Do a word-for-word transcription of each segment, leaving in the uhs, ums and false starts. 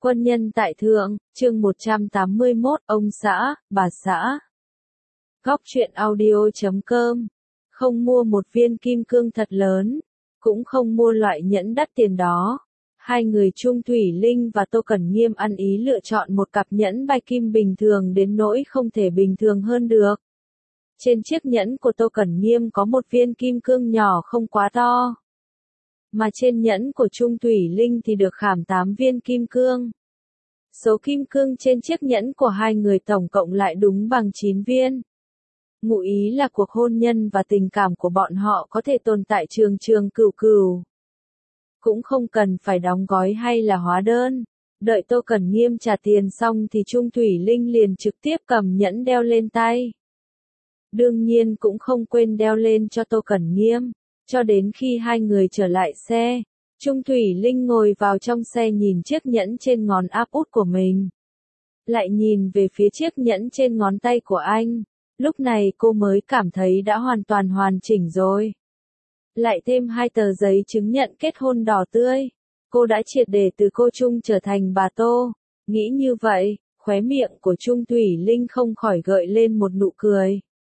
Quân nhân tại thượng, chương một trăm tám mươi mốt, ông xã, bà xã. Góc truyện audio chấm com. Không mua một viên kim cương thật lớn, cũng không mua loại nhẫn đắt tiền đó. Hai người Trung Thủy Linh và Tô Cẩn Nghiêm ăn ý lựa chọn một cặp nhẫn bạch kim bình thường đến nỗi không thể bình thường hơn được. Trên chiếc nhẫn của Tô Cẩn Nghiêm có một viên kim cương nhỏ không quá to. Mà trên nhẫn của Trung Thủy Linh thì được khảm tám viên kim cương. Số kim cương trên chiếc nhẫn của hai người tổng cộng lại đúng bằng chín viên. Ngụ ý là cuộc hôn nhân và tình cảm của bọn họ có thể tồn tại trường trường cửu cửu. Cũng không cần phải đóng gói hay là hóa đơn. Đợi Tô Cẩn Nghiêm trả tiền xong thì Trung Thủy Linh liền trực tiếp cầm nhẫn đeo lên tay. Đương nhiên cũng không quên đeo lên cho Tô Cẩn Nghiêm. Cho đến khi hai người trở lại xe, Trung Thủy Linh ngồi vào trong xe nhìn chiếc nhẫn trên ngón áp út của mình. Lại nhìn về phía chiếc nhẫn trên ngón tay của anh. Lúc này cô mới cảm thấy đã hoàn toàn hoàn chỉnh rồi. Lại thêm hai tờ giấy chứng nhận kết hôn đỏ tươi. Cô đã triệt để từ cô Trung trở thành bà Tô. Nghĩ như vậy, khóe miệng của Trung Thủy Linh không khỏi gợi lên một nụ cười.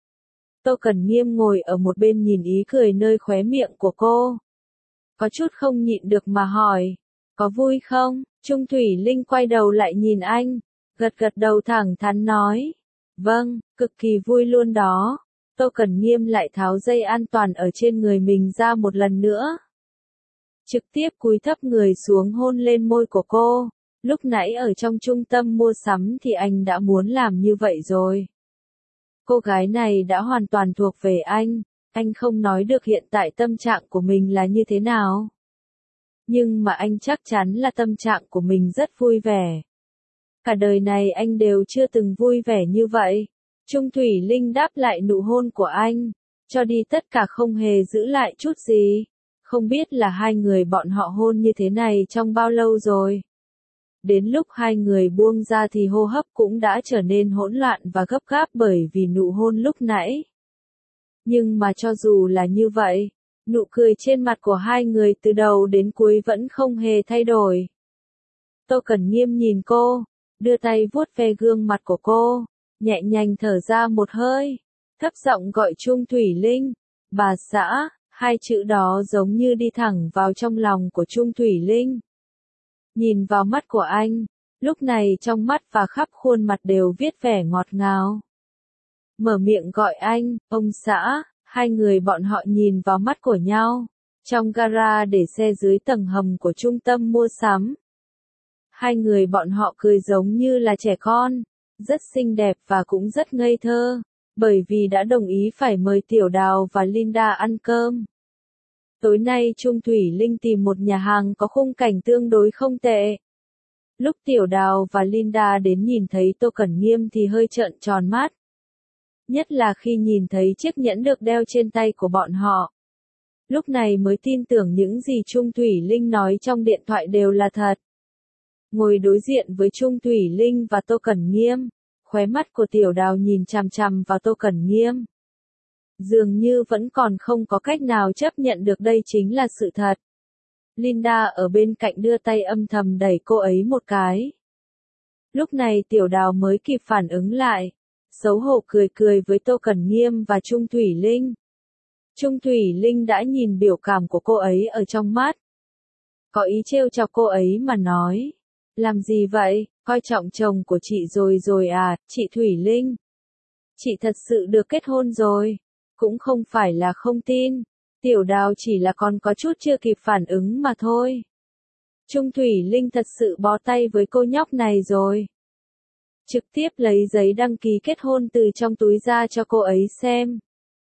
Tô Cẩn Nghiêm ngồi ở một bên nhìn ý cười nơi khóe miệng của cô. Có chút không nhịn được mà hỏi. Có vui không? Trung Thủy Linh quay đầu lại nhìn anh. Gật gật đầu thẳng thắn nói. Vâng, cực kỳ vui luôn đó. Tô Cẩn Nghiêm lại tháo dây an toàn ở trên người mình ra một lần nữa. Trực tiếp cúi thấp người xuống hôn lên môi của cô. Lúc nãy ở trong trung tâm mua sắm thì anh đã muốn làm như vậy rồi. Cô gái này đã hoàn toàn thuộc về anh. Anh không nói được hiện tại tâm trạng của mình là như thế nào. Nhưng mà anh chắc chắn là tâm trạng của mình rất vui vẻ. Cả đời này anh đều chưa từng vui vẻ như vậy. Trung Thủy Linh đáp lại nụ hôn của anh. Cho đi tất cả không hề giữ lại chút gì. Không biết là hai người bọn họ hôn như thế này trong bao lâu rồi. Đến lúc hai người buông ra thì hô hấp cũng đã trở nên hỗn loạn và gấp gáp bởi vì nụ hôn lúc nãy. Nhưng mà cho dù là như vậy, nụ cười trên mặt của hai người từ đầu đến cuối vẫn không hề thay đổi. Tô Cẩn Nghiêm nhìn cô, đưa tay vuốt ve gương mặt của cô, nhẹ nhàng thở ra một hơi, thấp giọng gọi Trung Thủy Linh, bà xã, hai chữ đó giống như đi thẳng vào trong lòng của Trung Thủy Linh. Nhìn vào mắt của anh, lúc này trong mắt và khắp khuôn mặt đều viết vẻ ngọt ngào. Mở miệng gọi anh, ông xã, hai người bọn họ nhìn vào mắt của nhau, trong gara để xe dưới tầng hầm của trung tâm mua sắm. Hai người bọn họ cười giống như là trẻ con, rất xinh đẹp và cũng rất ngây thơ, bởi vì đã đồng ý phải mời Tiểu Đào và Linda ăn cơm. Tối nay Trung Thủy Linh tìm một nhà hàng có khung cảnh tương đối không tệ. Lúc Tiểu Đào và Linda đến nhìn thấy Tô Cẩn Nghiêm thì hơi trợn tròn mắt. Nhất là khi nhìn thấy chiếc nhẫn được đeo trên tay của bọn họ. Lúc này mới tin tưởng những gì Trung Thủy Linh nói trong điện thoại đều là thật. Ngồi đối diện với Trung Thủy Linh và Tô Cẩn Nghiêm, khóe mắt của Tiểu Đào nhìn chằm chằm vào Tô Cẩn Nghiêm. Dường như vẫn còn không có cách nào chấp nhận được đây chính là sự thật. Linda ở bên cạnh đưa tay âm thầm đẩy cô ấy một cái. Lúc này Tiểu Đào mới kịp phản ứng lại. Xấu hổ cười cười với Tô Cẩn Nghiêm và Trung Thủy Linh. Trung Thủy Linh đã nhìn biểu cảm của cô ấy ở trong mắt. Có ý trêu chọc cô ấy mà nói. Làm gì vậy, coi trọng chồng của chị rồi rồi à, chị Thủy Linh. Chị thật sự được kết hôn rồi. Cũng không phải là không tin. Tiểu Đào chỉ là còn có chút chưa kịp phản ứng mà thôi. Trung Thủy Linh thật sự bó tay với cô nhóc này rồi. Trực tiếp lấy giấy đăng ký kết hôn từ trong túi ra cho cô ấy xem.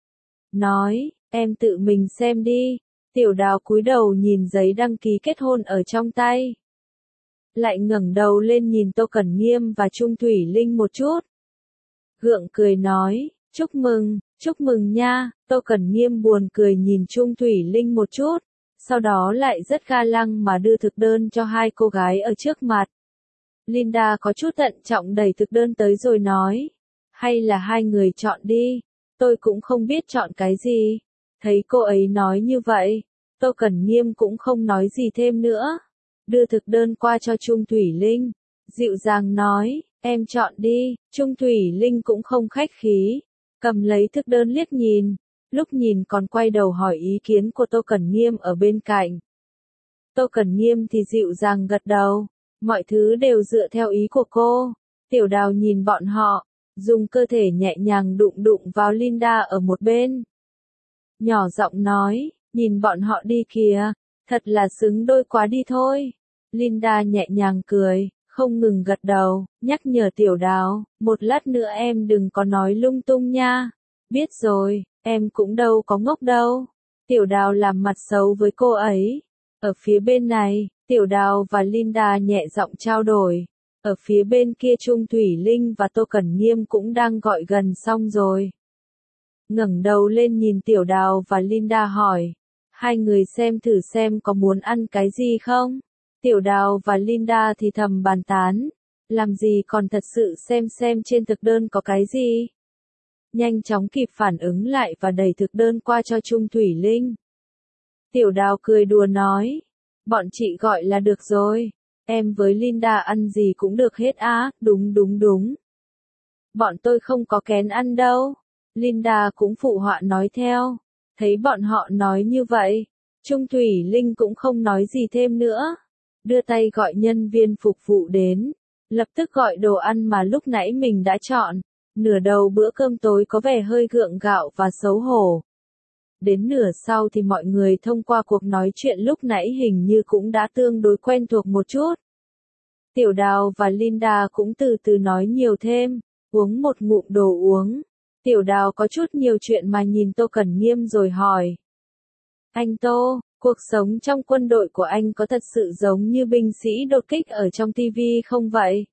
Nói, em tự mình xem đi. Tiểu Đào cúi đầu nhìn giấy đăng ký kết hôn ở trong tay. Lại ngẩng đầu lên nhìn Tô Cẩn Nghiêm và Trung Thủy Linh một chút. Gượng cười nói, chúc mừng, chúc mừng nha. Tô Cẩn Nghiêm buồn cười nhìn Trung Thủy Linh một chút. Sau đó lại rất ga lăng mà đưa thực đơn cho hai cô gái ở trước mặt. Linda có chút thận trọng đẩy thực đơn tới rồi nói. Hay là hai người chọn đi. Tôi cũng không biết chọn cái gì. Thấy cô ấy nói như vậy, Tô Cẩn Nghiêm cũng không nói gì thêm nữa. đưa thực đơn qua cho Trung Thủy Linh. Dịu dàng nói, em chọn đi. Trung Thủy Linh cũng không khách khí, cầm lấy thực đơn liếc nhìn, lúc nhìn còn quay đầu hỏi ý kiến của Tô Cẩn Nghiêm ở bên cạnh. Tô Cẩn Nghiêm thì dịu dàng gật đầu, mọi thứ đều dựa theo ý của cô. Tiểu Đào nhìn bọn họ, dùng cơ thể nhẹ nhàng đụng đụng vào Linda ở một bên. Nhỏ giọng nói, nhìn bọn họ đi kìa, thật là xứng đôi quá đi thôi. Linda nhẹ nhàng cười, không ngừng gật đầu, nhắc nhở Tiểu Đào, một lát nữa em đừng có nói lung tung nha. Biết rồi, em cũng đâu có ngốc đâu. Tiểu Đào làm mặt xấu với cô ấy. Ở phía bên này, Tiểu Đào và Linda nhẹ giọng trao đổi. Ở phía bên kia Trung Thủy Linh và Tô Cẩn Nghiêm cũng đang gọi gần xong rồi. Ngẩng đầu lên nhìn Tiểu Đào và Linda hỏi, hai người xem thử xem có muốn ăn cái gì không? Tiểu Đào và Linda thì thầm bàn tán, làm gì còn thật sự xem xem trên thực đơn có cái gì. Nhanh chóng kịp phản ứng lại và đẩy thực đơn qua cho Trung Thủy Linh. Tiểu Đào cười đùa nói, bọn chị gọi là được rồi, em với Linda ăn gì cũng được hết á, đúng đúng đúng. Bọn tôi không có kén ăn đâu. Linda cũng phụ họa nói theo. Thấy bọn họ nói như vậy, Trung Thủy Linh cũng không nói gì thêm nữa. Đưa tay gọi nhân viên phục vụ đến, lập tức gọi đồ ăn mà lúc nãy mình đã chọn. Nửa đầu bữa cơm tối có vẻ hơi gượng gạo và xấu hổ. Đến nửa sau thì mọi người thông qua cuộc nói chuyện lúc nãy hình như cũng đã tương đối quen thuộc một chút. Tiểu Đào và Linda cũng từ từ nói nhiều thêm, uống một ngụm đồ uống. Tiểu Đào có chút nhiều chuyện mà nhìn Tô Cẩn Nghiêm rồi hỏi. Anh Tô, cuộc sống trong quân đội của anh có thật sự giống như binh sĩ đột kích ở trong ti vi không vậy?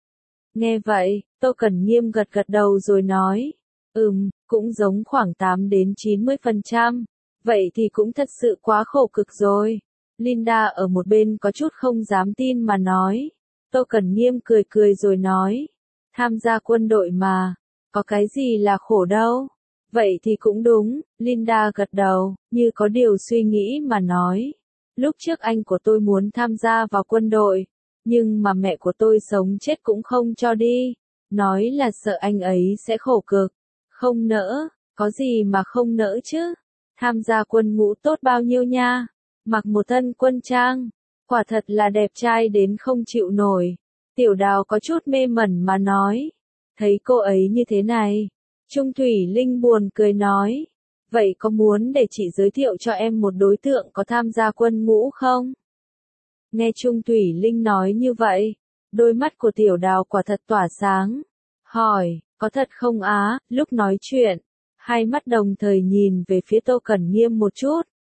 Nghe vậy, Tô Cẩn Nghiêm gật gật đầu rồi nói. Ừm, cũng giống khoảng tám đến chín mươi phần trăm. Vậy thì cũng thật sự quá khổ cực rồi. Linda ở một bên có chút không dám tin mà nói. Tô Cẩn Nghiêm cười cười rồi nói. Tham gia quân đội mà, có cái gì là khổ đâu. Vậy thì cũng đúng, Linda gật đầu, như có điều suy nghĩ mà nói. Lúc trước anh của tôi muốn tham gia vào quân đội, nhưng mà mẹ của tôi sống chết cũng không cho đi. Nói là sợ anh ấy sẽ khổ cực. Không nỡ, có gì mà không nỡ chứ. Tham gia quân ngũ tốt bao nhiêu nha. Mặc một thân quân trang, quả thật là đẹp trai đến không chịu nổi. Tiểu Đào có chút mê mẩn mà nói. Thấy cô ấy như thế này, Trung Thủy Linh buồn cười nói. Vậy có muốn để chị giới thiệu cho em một đối tượng có tham gia quân ngũ không? Nghe Trung Thủy Linh nói như vậy, đôi mắt của Tiểu Đào quả thật tỏa sáng. Hỏi, có thật không á? Lúc nói chuyện, hai mắt đồng thời nhìn về phía Tô Cẩn Nghiêm một chút.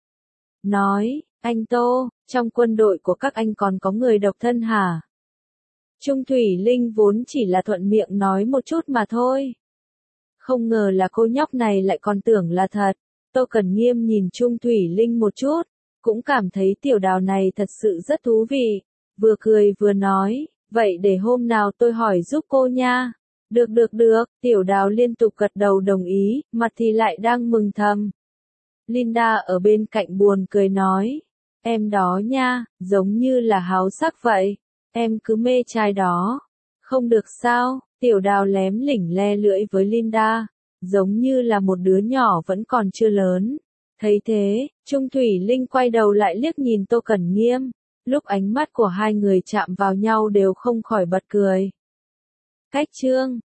Nói, anh Tô, trong quân đội của các anh còn có người độc thân hả? Trung Thủy Linh vốn chỉ là thuận miệng nói một chút mà thôi. Không ngờ là cô nhóc này lại còn tưởng là thật. Tô Cẩn Nghiêm nhìn Trung Thủy Linh một chút, cũng cảm thấy Tiểu Đào này thật sự rất thú vị. Vừa cười vừa nói, vậy để hôm nào tôi hỏi giúp cô nha. Được được được, Tiểu Đào liên tục gật đầu đồng ý, mặt thì lại đang mừng thầm. Linda ở bên cạnh buồn cười nói, em đó nha, giống như là háo sắc vậy. Em cứ mê trai đó. Không được sao, Tiểu Đào lém lỉnh le lưỡi với Linda, giống như là một đứa nhỏ vẫn còn chưa lớn. Thấy thế, Trung Thủy Linh quay đầu lại liếc nhìn Tô Cẩn Nghiêm, lúc ánh mắt của hai người chạm vào nhau đều không khỏi bật cười. Cách chương